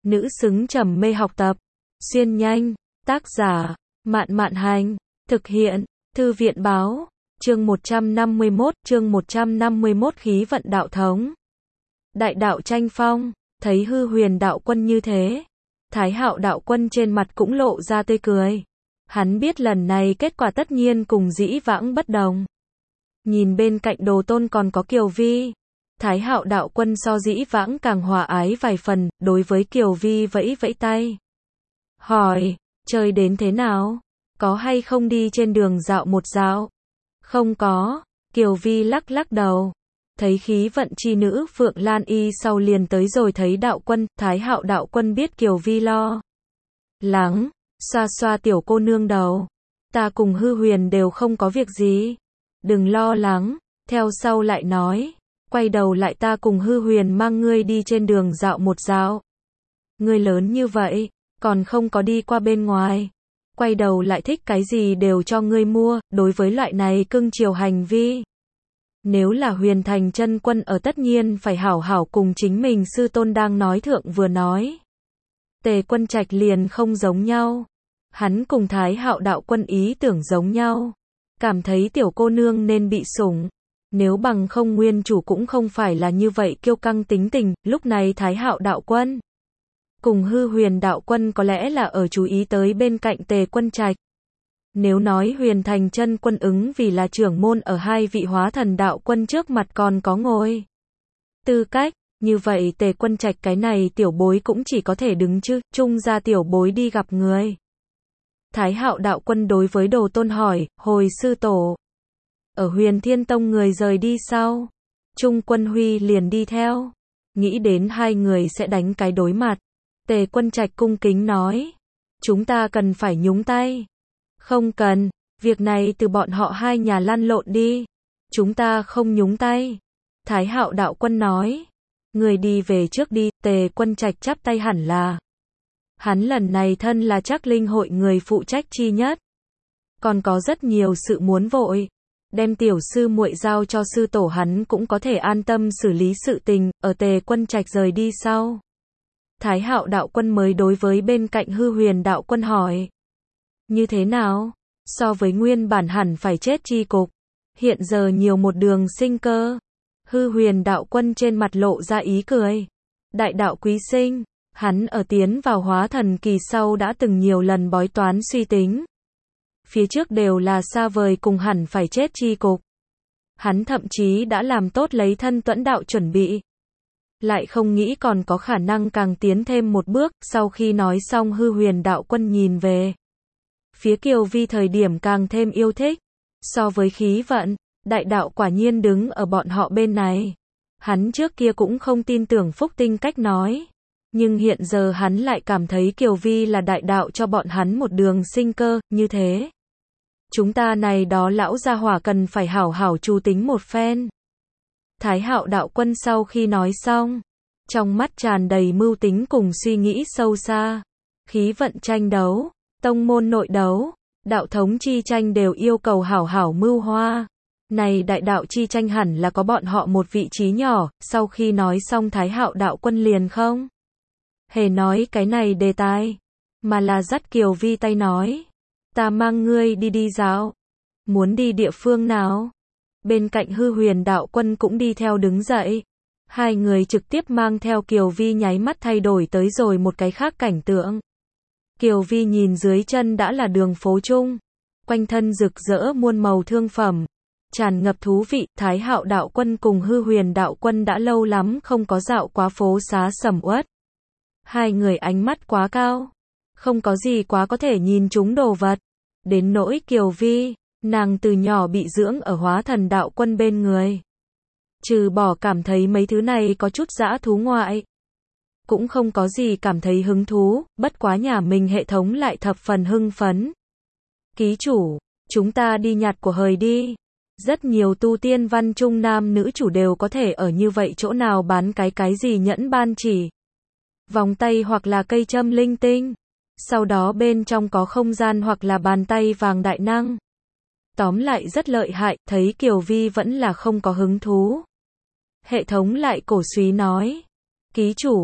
nữ xứng trầm mê học tập. Xuyên nhanh, tác giả, Mạn Mạn Hành, thực hiện, Thư viện Báo, chương 151 khí vận đạo thống. Đại đạo tranh phong, thấy Hư Huyền đạo quân như thế, Thái Hạo đạo quân trên mặt cũng lộ ra tươi cười. Hắn biết lần này kết quả tất nhiên cùng dĩ vãng bất đồng. Nhìn bên cạnh Đồ Tôn còn có Kiều Vi, Thái Hạo đạo quân so dĩ vãng càng hòa ái vài phần, đối với Kiều Vi vẫy vẫy tay. Hỏi, chơi đến thế nào? Có hay không đi trên đường dạo một dạo? Không có, Kiều Vi lắc lắc đầu. Thấy khí vận chi nữ Phượng Lan Y sau liền tới rồi thấy đạo quân, Thái Hạo đạo quân biết Kiều Vi lo lắng, xoa xoa tiểu cô nương đầu. Ta cùng Hư Huyền đều không có việc gì. Đừng lo lắng, theo sau lại nói. Quay đầu lại ta cùng Hư Huyền mang ngươi đi trên đường dạo một dạo. Ngươi lớn như vậy, còn không có đi qua bên ngoài. Quay đầu lại thích cái gì đều cho ngươi mua, đối với loại này cưng chiều hành vi. Nếu là Huyền Thành chân quân ở tất nhiên phải hảo hảo cùng chính mình sư tôn đang nói thượng vừa nói. Tề Quân Trạch liền không giống nhau. Hắn cùng Thái Hạo đạo quân ý tưởng giống nhau. Cảm thấy tiểu cô nương nên bị sủng. Nếu bằng không nguyên chủ cũng không phải là như vậy kiêu căng tính tình, lúc này Thái Hạo đạo quân cùng Hư Huyền đạo quân có lẽ là ở chú ý tới bên cạnh Tề Quân Trạch. Nếu nói Huyền Thành chân quân ứng vì là trưởng môn ở hai vị hóa thần đạo quân trước mặt còn có ngồi tư cách, như vậy Tề Quân Trạch cái này tiểu bối cũng chỉ có thể đứng chứ, chung ra tiểu bối đi gặp người. Thái Hạo đạo quân đối với Đồ Tôn hỏi, hồi sư tổ. Ở Huyền Thiên Tông người rời đi sau, Trung Quân Huy liền đi theo. Nghĩ đến hai người sẽ đánh cái đối mặt. Tề Quân Trạch cung kính nói. Chúng ta cần phải nhúng tay. Không cần, việc này từ bọn họ hai nhà lăn lộn đi. Chúng ta không nhúng tay. Thái Hạo đạo quân nói. Người đi về trước đi, Tề Quân Trạch chắp tay hẳn là. Hắn lần này thân là Trác Linh hội người phụ trách chi nhất. Còn có rất nhiều sự muốn vội. Đem tiểu sư muội giao cho sư tổ hắn cũng có thể an tâm xử lý sự tình, ở Tề Quân Trạch rời đi sau. Thái Hạo đạo quân mới đối với bên cạnh Hư Huyền đạo quân hỏi. Như thế nào? So với nguyên bản hẳn phải chết chi cục. Hiện giờ nhiều một đường sinh cơ. Hư Huyền đạo quân trên mặt lộ ra ý cười. Đại đạo quý sinh, hắn ở tiến vào hóa thần kỳ sau đã từng nhiều lần bói toán suy tính. Phía trước đều là xa vời cùng hẳn phải chết chi cục. Hắn thậm chí đã làm tốt lấy thân tuẫn đạo chuẩn bị. Lại không nghĩ còn có khả năng càng tiến thêm một bước, sau khi nói xong Hư Huyền đạo quân nhìn về phía Kiều Vi thời điểm càng thêm yêu thích. So với khí vận, đại đạo quả nhiên đứng ở bọn họ bên này. Hắn trước kia cũng không tin tưởng Phúc Tinh cách nói. Nhưng hiện giờ hắn lại cảm thấy Kiều Vi là đại đạo cho bọn hắn một đường sinh cơ, như thế. Chúng ta này đó lão gia hỏa cần phải hảo hảo chu tính một phen. Thái Hạo đạo quân sau khi nói xong, trong mắt tràn đầy mưu tính cùng suy nghĩ sâu xa. Khí vận tranh đấu, tông môn nội đấu, đạo thống chi tranh đều yêu cầu hảo hảo mưu hoa. Này đại đạo chi tranh hẳn là có bọn họ một vị trí nhỏ, sau khi nói xong Thái Hạo đạo quân liền không hề nói cái này đề tài, mà là dắt Kiều Vi tay nói. Ta mang ngươi đi dạo. Muốn đi địa phương nào? Bên cạnh Hư Huyền đạo quân cũng đi theo đứng dậy. Hai người trực tiếp mang theo Kiều Vi nháy mắt thay đổi tới rồi một cái khác cảnh tượng. Kiều Vi nhìn dưới chân đã là đường phố trung. Quanh thân rực rỡ muôn màu thương phẩm. Tràn ngập thú vị, Thái Hạo đạo quân cùng Hư Huyền đạo quân đã lâu lắm không có dạo quá phố xá sầm uất. Hai người ánh mắt quá cao. Không có gì quá có thể nhìn chúng đồ vật. Đến nỗi Kiều Vi, nàng từ nhỏ bị dưỡng ở hóa thần đạo quân bên người. Trừ bỏ cảm thấy mấy thứ này có chút dã thú ngoại. Cũng không có gì cảm thấy hứng thú, bất quá nhà mình hệ thống lại thập phần hưng phấn. Ký chủ, chúng ta đi nhặt của hời đi. Rất nhiều tu tiên văn trung nam nữ chủ đều có thể ở như vậy chỗ nào bán cái gì nhẫn ban chỉ. Vòng tay hoặc là cây châm linh tinh. Sau đó bên trong có không gian hoặc là bàn tay vàng đại năng. Tóm lại rất lợi hại, thấy Kiều Vi vẫn là không có hứng thú. Hệ thống lại cổ suý nói. Ký chủ,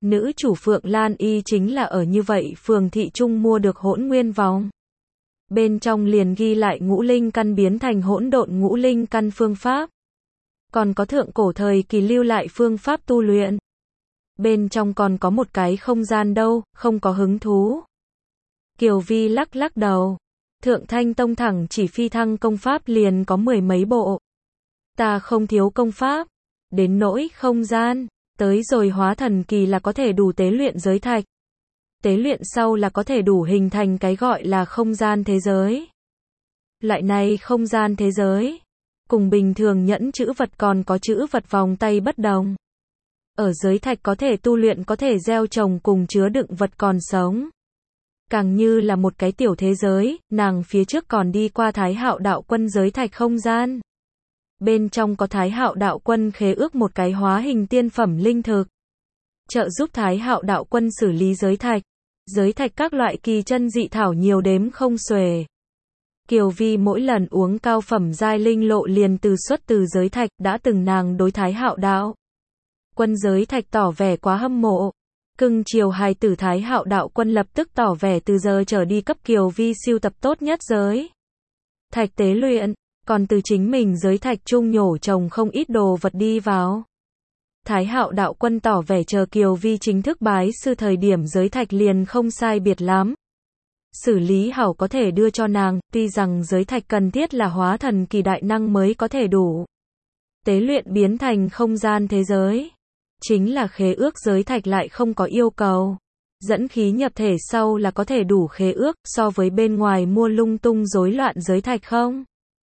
Nữ chủ Phượng Lan Y chính là ở như vậy phường thị trung mua được hỗn nguyên vòng. Bên trong liền ghi lại ngũ linh căn biến thành hỗn độn ngũ linh căn phương pháp. Còn có thượng cổ thời kỳ lưu lại phương pháp tu luyện. Bên trong còn có một cái không gian đâu, không có hứng thú. Kiều Vi lắc lắc đầu. Thượng Thanh Tông thẳng chỉ phi thăng công pháp liền có 10 mấy bộ. Ta không thiếu công pháp. Đến nỗi không gian, tới rồi hóa thần kỳ là có thể đủ tế luyện giới thạch. Tế luyện sau là có thể đủ hình thành cái gọi là không gian thế giới. Loại này không gian thế giới, cùng bình thường nhẫn chữ vật còn có chữ vật vòng tay bất đồng. Ở giới thạch có thể tu luyện có thể gieo trồng cùng chứa đựng vật còn sống. Càng như là một cái tiểu thế giới, nàng phía trước còn đi qua Thái Hạo đạo quân giới thạch không gian. Bên trong có Thái Hạo đạo quân khế ước một cái hóa hình tiên phẩm linh thực. Trợ giúp Thái Hạo đạo quân xử lý giới thạch. Giới thạch các loại kỳ chân dị thảo nhiều đếm không xuể. Kiều Vi mỗi lần uống cao phẩm giai linh lộ liền xuất từ giới thạch, đã từng nàng đối Thái Hạo đạo quân giới thạch tỏ vẻ quá hâm mộ. Cưng chiều hài tử Thái Hạo đạo quân lập tức tỏ vẻ từ giờ trở đi cấp Kiều Vi siêu tập tốt nhất giới thạch tế luyện, còn từ chính mình giới thạch trung nhổ trồng không ít đồ vật đi vào. Thái Hạo đạo quân tỏ vẻ chờ Kiều Vi chính thức bái sư thời điểm giới thạch liền không sai biệt lắm. Xử lý hảo có thể đưa cho nàng, tuy rằng giới thạch cần thiết là hóa thần kỳ đại năng mới có thể đủ tế luyện biến thành không gian thế giới. Chính là khế ước giới thạch lại không có yêu cầu. Dẫn khí nhập thể sau là có thể đủ khế ước, so với bên ngoài mua lung tung rối loạn giới thạch không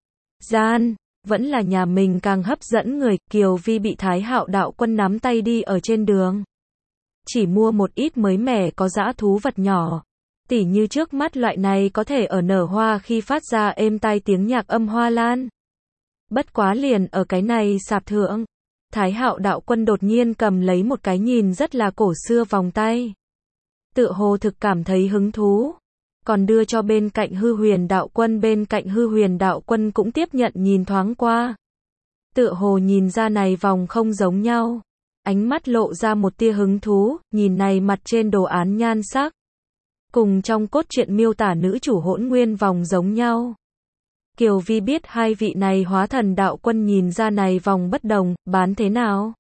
gian, vẫn là nhà mình càng hấp dẫn người. Kiều Vi bị Thái Hạo đạo quân nắm tay đi ở trên đường. Chỉ mua một ít mới mẻ có dã thú vật nhỏ. Tỉ như trước mắt loại này có thể ở nở hoa khi phát ra êm tai tiếng nhạc âm hoa lan. Bất quá liền ở cái này sạp thượng. Thái Hạo đạo quân đột nhiên cầm lấy một cái nhìn rất là cổ xưa vòng tay. Tựa hồ thực cảm thấy hứng thú. Còn đưa cho bên cạnh Hư Huyền đạo quân, bên cạnh Hư Huyền đạo quân cũng tiếp nhận nhìn thoáng qua. Tựa hồ nhìn ra này vòng không giống nhau. Ánh mắt lộ ra một tia hứng thú, nhìn này mặt trên đồ án nhan sắc. Cùng trong cốt truyện miêu tả nữ chủ hỗn nguyên vòng giống nhau. Kiều Vi biết hai vị này hóa thần đạo quân nhìn ra này vòng bất đồng, bán thế nào?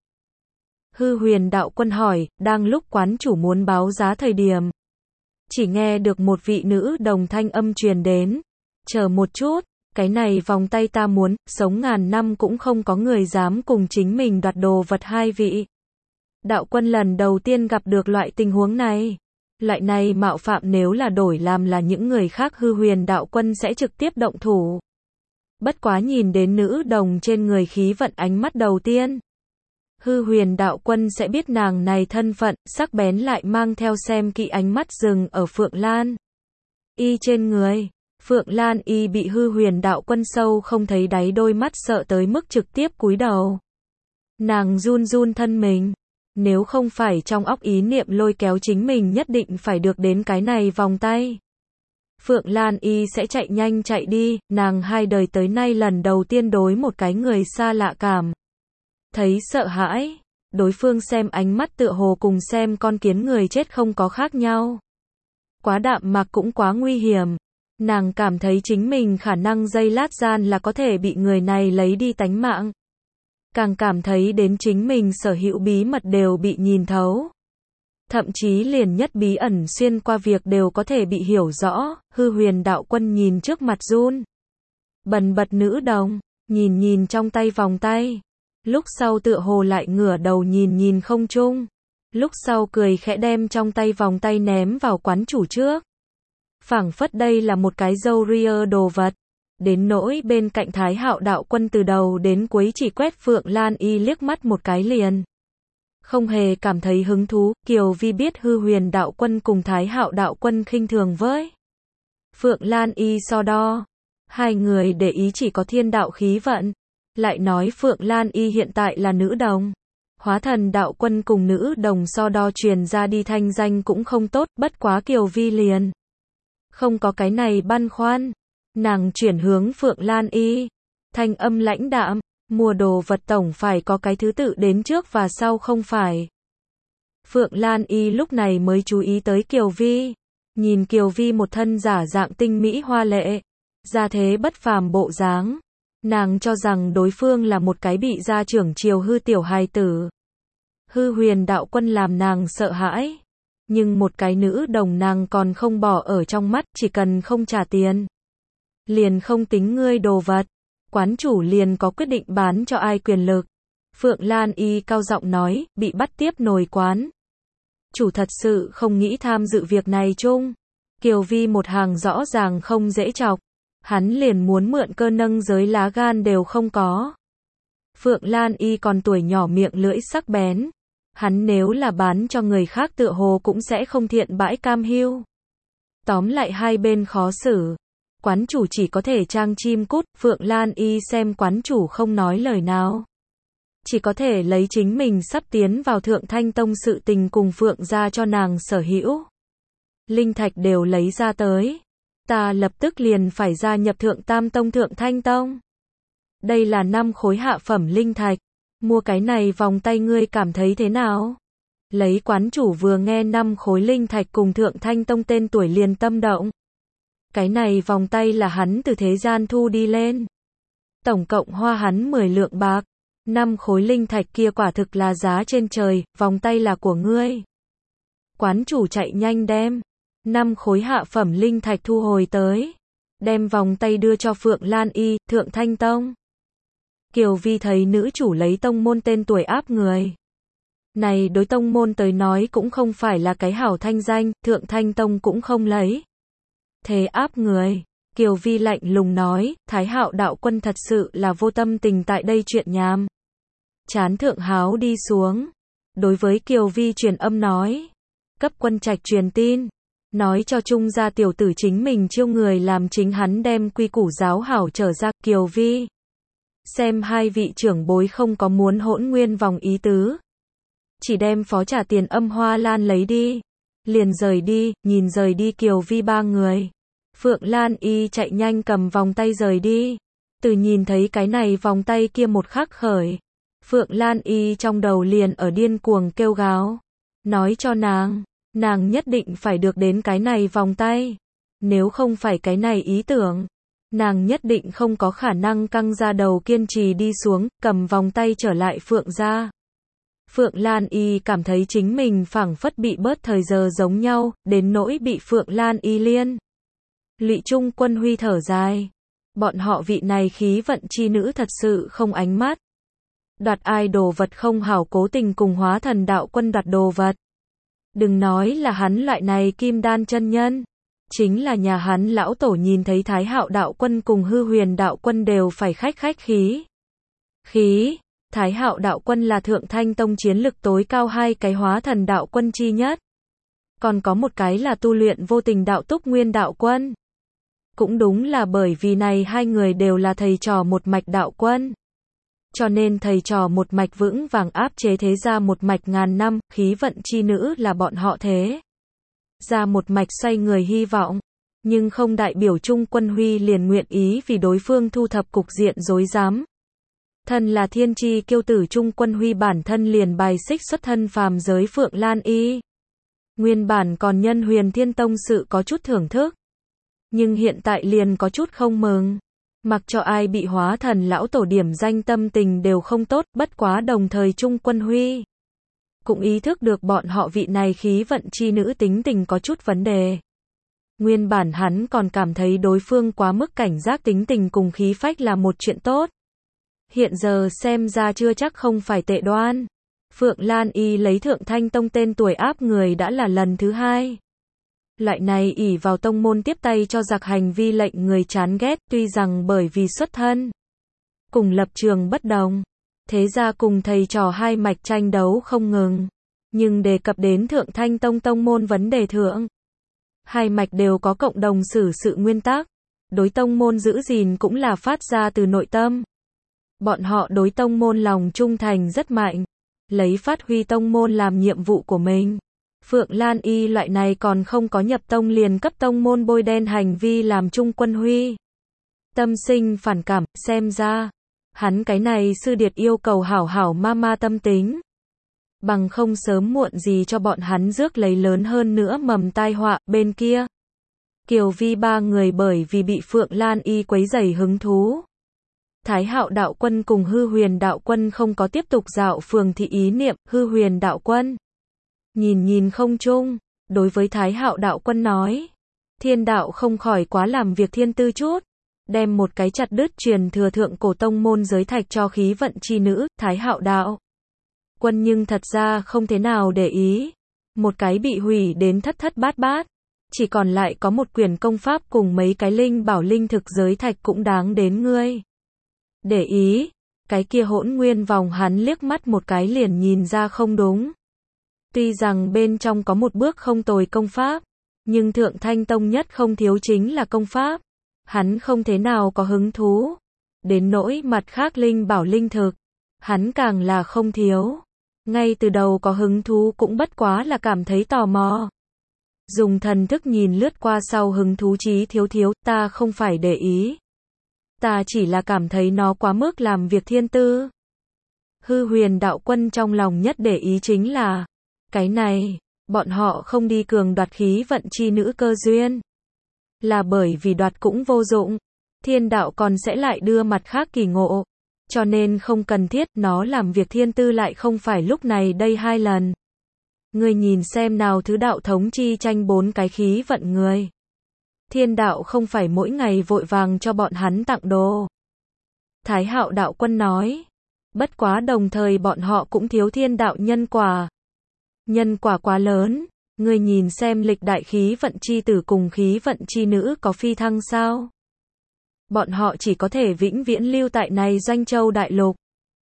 Hư Huyền đạo quân hỏi, đang lúc quán chủ muốn báo giá thời điểm. Chỉ nghe được một vị nữ đồng thanh âm truyền đến. Chờ một chút, cái này vòng tay ta muốn, sống ngàn năm cũng không có người dám cùng chính mình đoạt đồ vật. Hai vị đạo quân lần đầu tiên gặp được loại tình huống này. Loại này mạo phạm nếu là đổi làm là những người khác Hư Huyền đạo quân sẽ trực tiếp động thủ. Bất quá nhìn đến nữ đồng trên người khí vận ánh mắt đầu tiên. Hư Huyền đạo quân sẽ biết nàng này thân phận, sắc bén lại mang theo xem kỹ ánh mắt dừng ở Phượng Lan Y trên người. Phượng Lan Y bị Hư Huyền đạo quân sâu không thấy đáy đôi mắt sợ tới mức trực tiếp cúi đầu. Nàng run run thân mình. Nếu không phải trong óc ý niệm lôi kéo chính mình nhất định phải được đến cái này vòng tay. Phượng Lan Y sẽ chạy nhanh chạy đi, nàng hai đời tới nay lần đầu tiên đối một cái người xa lạ cảm thấy sợ hãi. Đối phương xem ánh mắt tựa hồ cùng xem con kiến người chết không có khác nhau. Quá đạm mạc cũng quá nguy hiểm. Nàng cảm thấy chính mình khả năng giây lát gian là có thể bị người này lấy đi tánh mạng. Càng cảm thấy đến chính mình sở hữu bí mật đều bị nhìn thấu. Thậm chí liền nhất bí ẩn xuyên qua việc đều có thể bị hiểu rõ. Hư Huyền đạo quân nhìn trước mặt run bần bật nữ đồng, nhìn trong tay vòng tay. Lúc sau tựa hồ lại ngửa đầu nhìn không trung. Lúc sau cười khẽ đem trong tay vòng tay ném vào quán chủ trước. Phảng phất đây là một cái dâu ria đồ vật. Đến nỗi bên cạnh Thái Hạo đạo quân từ đầu đến cuối chỉ quét Phượng Lan Y liếc mắt một cái liền. Không hề cảm thấy hứng thú. Kiều Vi biết Hư Huyền đạo quân cùng Thái Hạo đạo quân khinh thường với Phượng Lan Y so đo. Hai người để ý chỉ có thiên đạo khí vận. Lại nói Phượng Lan Y hiện tại là nữ đồng. Hóa thần đạo quân cùng nữ đồng so đo truyền ra đi thanh danh cũng không tốt, bất quá Kiều Vi liền không có cái này băn khoăn. Nàng chuyển hướng Phượng Lan Y. Thanh âm lãnh đạm, mua đồ vật tổng phải có cái thứ tự đến trước và sau không phải. Phượng Lan Y lúc này mới chú ý tới Kiều Vi. Nhìn Kiều Vi một thân giả dạng tinh mỹ hoa lệ, gia thế bất phàm bộ dáng. Nàng cho rằng đối phương là một cái bị gia trưởng chiều hư tiểu hài tử. Hư Huyền đạo quân làm nàng sợ hãi. Nhưng một cái nữ đồng nàng còn không bỏ ở trong mắt, chỉ cần không trả tiền. Liền không tính ngươi đồ vật. Quán chủ liền có quyết định bán cho ai quyền lực. Phượng Lan Y cao giọng nói, bị bắt tiếp nồi quán. Chủ thật sự không nghĩ tham dự việc này chung. Kiều Vi một hàng rõ ràng không dễ chọc. Hắn liền muốn mượn cơ nâng giới lá gan đều không có. Phượng Lan Y còn tuổi nhỏ miệng lưỡi sắc bén. Hắn nếu là bán cho người khác tựa hồ cũng sẽ không thiện bãi cam hiu. Tóm lại hai bên khó xử. Quán chủ chỉ có thể trang chim cút. Phượng Lan Y xem quán chủ không nói lời nào. Chỉ có thể lấy chính mình sắp tiến vào Thượng Thanh Tông sự tình cùng Phượng gia cho nàng sở hữu. Linh thạch đều lấy ra tới. Ta lập tức liền phải gia nhập Thượng Tam Tông Thượng Thanh Tông. Đây là 5 khối hạ phẩm linh thạch. Mua cái này vòng tay ngươi cảm thấy thế nào? Lấy quán chủ vừa nghe 5 khối linh thạch cùng Thượng Thanh Tông tên tuổi liền tâm động. Cái này vòng tay là hắn từ thế gian thu đi lên. Tổng cộng hoa hắn 10 lượng bạc. 5 khối linh thạch kia quả thực là giá trên trời, vòng tay là của ngươi. Quán chủ chạy nhanh đem 5 khối hạ phẩm linh thạch thu hồi tới. Đem vòng tay đưa cho Phượng Lan Y, Thượng Thanh Tông. Kiều Vi thấy nữ chủ lấy tông môn tên tuổi áp người. Này đối tông môn tới nói cũng không phải là cái hảo thanh danh, Thượng Thanh Tông cũng không lấy. Thế áp người. Kiều Vi lạnh lùng nói, Thái Hạo đạo quân thật sự là vô tâm tình tại đây chuyện nhàm. Chán Thượng Háo đi xuống. Đối với Kiều Vi truyền âm nói. Cấp Quân Trạch truyền tin. Nói cho Trung gia tiểu tử chính mình chiêu người làm chính hắn đem quy củ giáo hảo trở ra. Kiều Vi. Xem hai vị trưởng bối không có muốn hỗn nguyên vòng ý tứ. Chỉ đem phó trả tiền Âm Hoa Lan lấy đi. Liền rời đi, nhìn rời đi Kiều Vi ba người. Phượng Lan Y chạy nhanh cầm vòng tay rời đi. Từ nhìn thấy cái này vòng tay kia một khắc khởi. Phượng Lan Y trong đầu liền ở điên cuồng kêu gào. Nói cho nàng nhất định phải được đến cái này vòng tay. Nếu không phải cái này ý tưởng, nàng nhất định không có khả năng căng ra đầu kiên trì đi xuống, cầm vòng tay trở lại Phượng gia. Phượng Lan Y cảm thấy chính mình phảng phất bị bớt thời giờ giống nhau, đến nỗi bị Phượng Lan Y liên lụy. Trung Quân Huy thở dài. Bọn họ vị này khí vận chi nữ thật sự không ánh mắt. Đoạt ai đồ vật không hảo, cố tình cùng Hóa Thần đạo quân đoạt đồ vật. Đừng nói là hắn loại này kim đan chân nhân. Chính là nhà hắn lão tổ nhìn thấy Thái Hạo đạo quân cùng Hư Huyền đạo quân đều phải khách khí. Thái Hạo đạo quân là Thượng Thanh Tông chiến lực tối cao hai cái Hóa Thần đạo quân chi nhất. Còn có một cái là tu luyện vô tình đạo Túc Nguyên đạo quân. Cũng đúng là bởi vì này hai người đều là thầy trò một mạch đạo quân. Cho nên thầy trò một mạch vững vàng áp chế thế gia một mạch ngàn năm, khí vận chi nữ là bọn họ thế. Ra một mạch xoay người hy vọng. Nhưng không đại biểu Trung Quân Huy liền nguyện ý vì đối phương thu thập cục diện rối rắm. Thân là thiên chi kiêu tử Trung Quân Huy bản thân liền bài xích xuất thân phàm giới Phượng Lan Y. Nguyên bản còn nhân Huyền Thiên Tông sự có chút thưởng thức. Nhưng hiện tại liền có chút không mừng. Mặc cho ai bị Hóa Thần lão tổ điểm danh tâm tình đều không tốt, bất quá đồng thời Trung Quân Huy cũng ý thức được bọn họ vị này khí vận chi nữ tính tình có chút vấn đề. Nguyên bản hắn còn cảm thấy đối phương quá mức cảnh giác, tính tình cùng khí phách là một chuyện tốt. Hiện giờ xem ra chưa chắc không phải tệ đoan. Phượng Lan Y lấy Thượng Thanh Tông tên tuổi áp người đã là lần thứ hai. Loại này ỷ vào tông môn tiếp tay cho giặc hành vi lệnh người chán ghét, tuy rằng bởi vì xuất thân cùng lập trường bất đồng, thế ra cùng thầy trò hai mạch tranh đấu không ngừng, nhưng đề cập đến Thượng Thanh Tông tông môn vấn đề thượng, hai mạch đều có cộng đồng xử sự nguyên tắc, đối tông môn giữ gìn cũng là phát ra từ nội tâm. Bọn họ đối tông môn lòng trung thành rất mạnh, lấy phát huy tông môn làm nhiệm vụ của mình. Phượng Lan Y loại này còn không có nhập tông liền cấp tông môn bôi đen hành vi làm Trung Quân Huy tâm sinh phản cảm, xem ra hắn cái này sư điệt yêu cầu hảo hảo ma tâm tính. bằng không sớm muộn gì cho bọn hắn rước lấy lớn hơn nữa mầm tai họa. Bên kia, Kiều Vi ba người bởi vì bị Phượng Lan Y quấy rầy hứng thú. Thái Hạo đạo quân cùng Hư Huyền đạo quân không có tiếp tục dạo phường thị ý niệm. Hư Huyền đạo quân nhìn không chung, đối với Thái Hạo đạo quân nói, thiên đạo không khỏi quá làm việc thiên tư chút, đem một cái chặt đứt truyền thừa thượng cổ tông môn giới thạch cho khí vận chi nữ. Thái Hạo đạo quân nhưng thật ra không thế nào để ý, một cái bị hủy đến thất thất bát bát, chỉ còn lại có một quyển công pháp cùng mấy cái linh bảo linh thực giới thạch cũng đáng đến ngươi để ý. Cái kia Hỗn Nguyên vòng hắn liếc mắt một cái liền nhìn ra không đúng. Tuy rằng bên trong có một bước không tồi công pháp, nhưng Thượng Thanh Tông nhất không thiếu chính là công pháp. Hắn không thế nào có hứng thú. Đến nỗi mặt khác linh bảo linh thực, hắn càng là không thiếu. Ngay từ đầu có hứng thú cũng bất quá là cảm thấy tò mò. Dùng thần thức nhìn lướt qua sau hứng thú chí thiếu, ta không phải để ý. Ta chỉ là cảm thấy nó quá mức làm việc thiên tư. Hư Huyền đạo quân trong lòng nhất để ý chính là, cái này, bọn họ không đi cường đoạt khí vận chi nữ cơ duyên. Là bởi vì đoạt cũng vô dụng, thiên đạo còn sẽ lại đưa mặt khác kỳ ngộ. Cho nên không cần thiết, nó làm việc thiên tư lại không phải lúc này đây 2 lần. Ngươi nhìn xem nào thứ đạo thống chi tranh 4 cái khí vận người. Thiên đạo không phải mỗi ngày vội vàng cho bọn hắn tặng đồ. Thái Hạo đạo quân nói. Bất quá đồng thời bọn họ cũng thiếu thiên đạo nhân quả. Nhân quả quá lớn. Ngươi nhìn xem lịch đại khí vận chi tử cùng khí vận chi nữ có phi thăng sao? Bọn họ chỉ có thể vĩnh viễn lưu tại này Doanh Châu đại lục.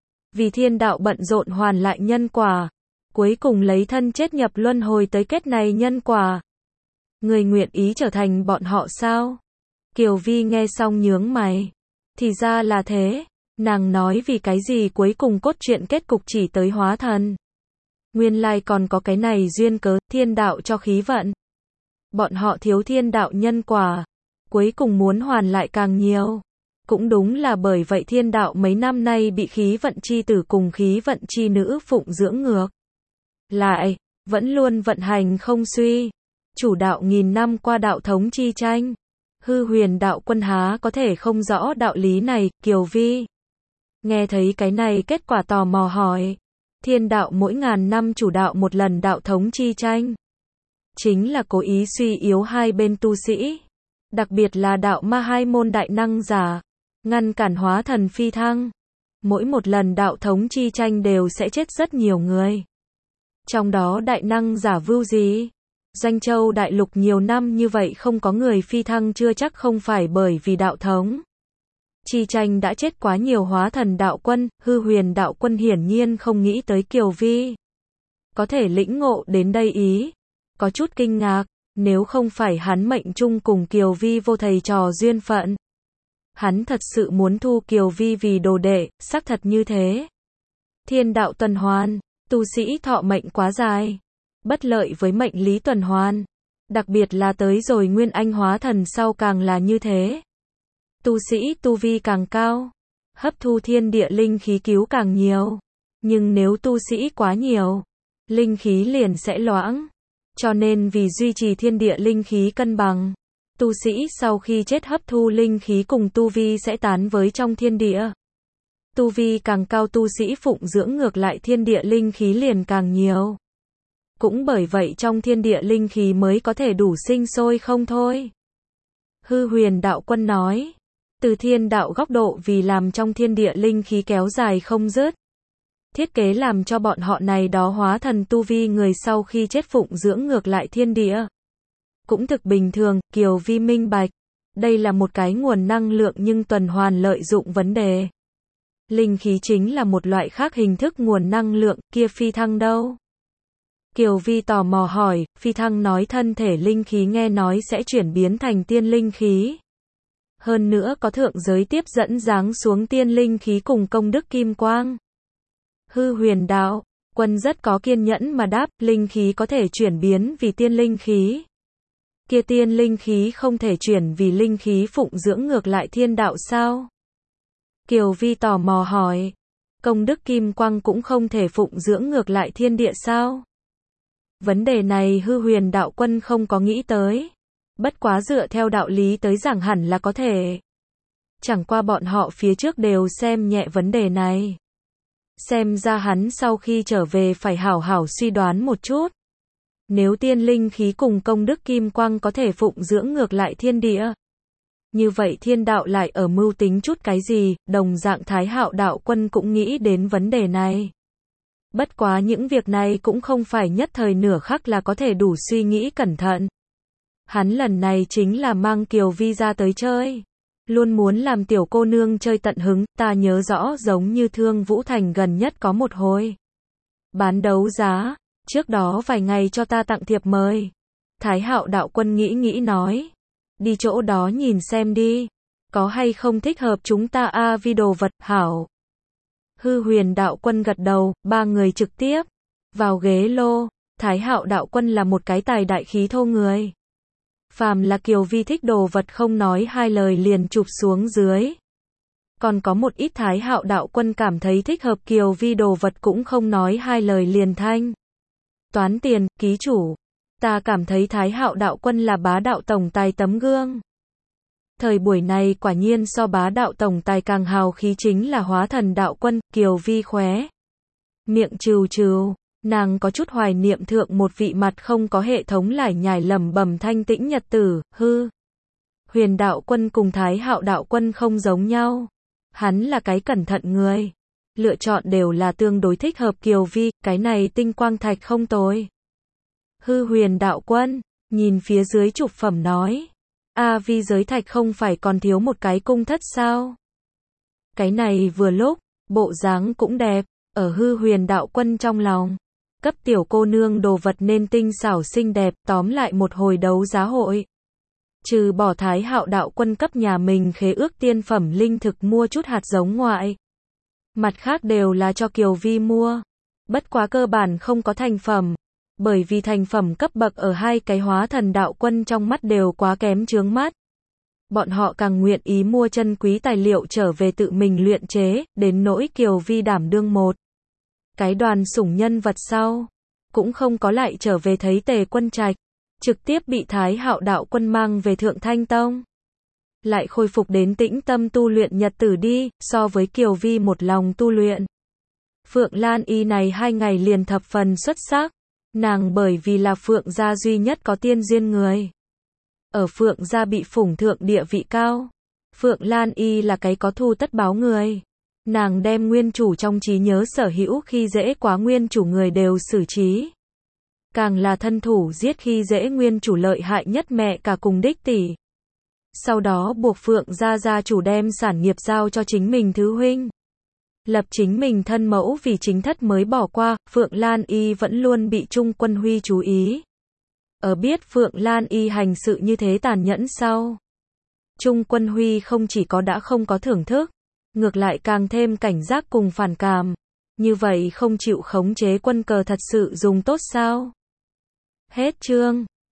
Vì thiên đạo bận rộn hoàn lại nhân quả, cuối cùng lấy thân chết nhập luân hồi tới kết này nhân quả. Người nguyện ý trở thành bọn họ sao? Kiều Vi nghe xong nhướng mày. Thì ra là thế. Nàng nói vì cái gì cuối cùng cốt truyện kết cục chỉ tới hóa thần. Nguyên lai còn có cái này duyên cớ, thiên đạo cho khí vận. Bọn họ thiếu thiên đạo nhân quả, cuối cùng muốn hoàn lại càng nhiều. Cũng đúng là bởi vậy thiên đạo mấy năm nay bị khí vận chi tử cùng khí vận chi nữ phụng dưỡng ngược lại, vẫn luôn vận hành không suy. Chủ đạo nghìn năm qua đạo thống chi tranh. Hư Huyền đạo quân há có thể không rõ đạo lý này. Kiều Vi nghe thấy cái này kết quả tò mò hỏi. Thiên đạo mỗi ngàn năm chủ đạo một lần đạo thống chi tranh, chính là cố ý suy yếu hai bên tu sĩ, đặc biệt là đạo ma hai môn đại năng giả, ngăn cản hóa thần phi thăng. Mỗi một lần đạo thống chi tranh đều sẽ chết rất nhiều người. Trong đó đại năng giả vưu gì? Doanh Châu đại lục nhiều năm như vậy không có người phi thăng chưa chắc không phải bởi vì đạo thống chi tranh đã chết quá nhiều hóa thần đạo quân. Hư Huyền đạo quân hiển nhiên không nghĩ tới Kiều Vi có thể lĩnh ngộ đến đây ý, có chút kinh ngạc. Nếu không phải hắn mệnh chung cùng Kiều Vi vô thầy trò duyên phận, hắn thật sự muốn thu Kiều Vi vì đồ đệ. Xác thật như thế. Thiên đạo tuần hoàn, tu sĩ thọ mệnh quá dài, bất lợi với mệnh lý tuần hoàn, đặc biệt là tới rồi Nguyên Anh hóa thần sau càng là như thế. Tu sĩ tu vi càng cao, hấp thu thiên địa linh khí cứu càng nhiều. Nhưng nếu tu sĩ quá nhiều, linh khí liền sẽ loãng. Cho nên vì duy trì thiên địa linh khí cân bằng, tu sĩ sau khi chết hấp thu linh khí cùng tu vi sẽ tán với trong thiên địa. Tu vi càng cao tu sĩ phụng dưỡng ngược lại thiên địa linh khí liền càng nhiều. Cũng bởi vậy trong thiên địa linh khí mới có thể đủ sinh sôi không thôi. Hư Huyền đạo quân nói. Từ thiên đạo góc độ vì làm trong thiên địa linh khí kéo dài không dứt, thiết kế làm cho bọn họ này đó hóa thần tu vi người sau khi chết phụng dưỡng ngược lại thiên địa. Cũng thực bình thường. Kiều Vi minh bạch, đây là một cái nguồn năng lượng nhưng tuần hoàn lợi dụng vấn đề. Linh khí chính là một loại khác hình thức nguồn năng lượng. Kia phi thăng đâu? Kiều Vi tò mò hỏi. Phi thăng nói thân thể linh khí nghe nói sẽ chuyển biến thành tiên linh khí. Hơn nữa có thượng giới tiếp dẫn giáng xuống tiên linh khí cùng công đức kim quang. Hư Huyền đạo quân rất có kiên nhẫn mà đáp. Linh khí có thể chuyển biến vì tiên linh khí. Kia tiên linh khí không thể chuyển vì linh khí phụng dưỡng ngược lại thiên đạo sao? Kiều Vi tò mò hỏi. Công đức kim quang cũng không thể phụng dưỡng ngược lại thiên địa sao? Vấn đề này Hư Huyền đạo quân không có nghĩ tới. Bất quá dựa theo đạo lý tới giảng hẳn là có thể. Chẳng qua bọn họ phía trước đều xem nhẹ vấn đề này. Xem ra hắn sau khi trở về phải hảo hảo suy đoán một chút. Nếu tiên linh khí cùng công đức kim quang có thể phụng dưỡng ngược lại thiên địa, như vậy thiên đạo lại ở mưu tính chút cái gì? Đồng dạng Thái Hạo đạo quân cũng nghĩ đến vấn đề này. Bất quá những việc này cũng không phải nhất thời nửa khắc là có thể đủ suy nghĩ cẩn thận. Hắn lần này chính là mang Kiều Vi ra tới chơi. Luôn muốn làm tiểu cô nương chơi tận hứng, ta nhớ rõ giống như Thương Vũ Thành gần nhất có một hồi bán đấu giá, trước đó vài ngày cho ta tặng thiệp mời. Thái Hạo đạo quân nghĩ nghĩ nói, đi chỗ đó nhìn xem đi, có hay không thích hợp chúng ta vì đồ vật, hảo. Hư Huyền đạo quân gật đầu, ba người trực tiếp vào ghế lô. Thái Hạo đạo quân là một cái tài đại khí thô người. Phàm là Kiều Vi thích đồ vật không nói hai lời liền chụp xuống dưới. Còn có một ít Thái Hạo đạo quân cảm thấy thích hợp Kiều Vi đồ vật cũng không nói hai lời liền thanh toán tiền. Ký chủ, ta cảm thấy Thái Hạo đạo quân là bá đạo tổng tài tấm gương. Thời buổi này quả nhiên so bá đạo tổng tài càng hào khí chính là Hóa Thần đạo quân. Kiều Vi khóe miệng trừ trừ, nàng có chút hoài niệm thượng một vị mặt không có hệ thống lải nhải lẩm bẩm thanh tĩnh nhật tử. Hư Huyền đạo quân cùng Thái Hạo đạo quân không giống nhau. Hắn là cái cẩn thận người, lựa chọn đều là tương đối thích hợp Kiều Vi, cái này tinh quang thạch không tồi. Hư Huyền đạo quân nhìn phía dưới trục phẩm nói, Vi giới thạch không phải còn thiếu một cái cung thất sao? Cái này vừa lúc, bộ dáng cũng đẹp. Ở Hư Huyền đạo quân trong lòng, cấp tiểu cô nương đồ vật nên tinh xảo xinh đẹp. Tóm lại một hồi đấu giá hội, trừ bỏ Thái Hạo đạo quân cấp nhà mình khế ước tiên phẩm linh thực mua chút hạt giống ngoại, mặt khác đều là cho Kiều Vi mua. Bất quá cơ bản không có thành phẩm, bởi vì thành phẩm cấp bậc ở hai cái Hóa Thần đạo quân trong mắt đều quá kém chướng mắt. Bọn họ càng nguyện ý mua chân quý tài liệu trở về tự mình luyện chế, đến nỗi Kiều Vi đảm đương một cái đoàn sủng nhân vật sau, cũng không có lại trở về thấy Tề Quân Trạch, trực tiếp bị Thái Hạo đạo quân mang về Thượng Thanh Tông. Lại khôi phục đến tĩnh tâm tu luyện nhật tử đi. So với Kiều Vi một lòng tu luyện, Phượng Lan Y này 2 ngày liền thập phần xuất sắc. Nàng bởi vì là Phượng gia duy nhất có tiên duyên người, ở Phượng gia bị phủng thượng địa vị cao. Phượng Lan Y là cái có thù tất báo người. Nàng đem nguyên chủ trong trí nhớ sở hữu khi dễ quá nguyên chủ người đều xử trí. Càng là thân thủ giết khi dễ nguyên chủ lợi hại nhất mẹ cả cùng đích tỷ. Sau đó buộc Phượng gia gia chủ đem sản nghiệp giao cho chính mình thứ huynh, lập chính mình thân mẫu vì chính thất mới bỏ qua. Phượng Lan Y vẫn luôn bị Trung Quân Huy chú ý. Ở biết Phượng Lan Y hành sự như thế tàn nhẫn sau, Trung Quân Huy không chỉ có đã không có thưởng thức, ngược lại càng thêm cảnh giác cùng phản cảm. Như vậy không chịu khống chế quân cờ thật sự dùng tốt sao? Hết chương.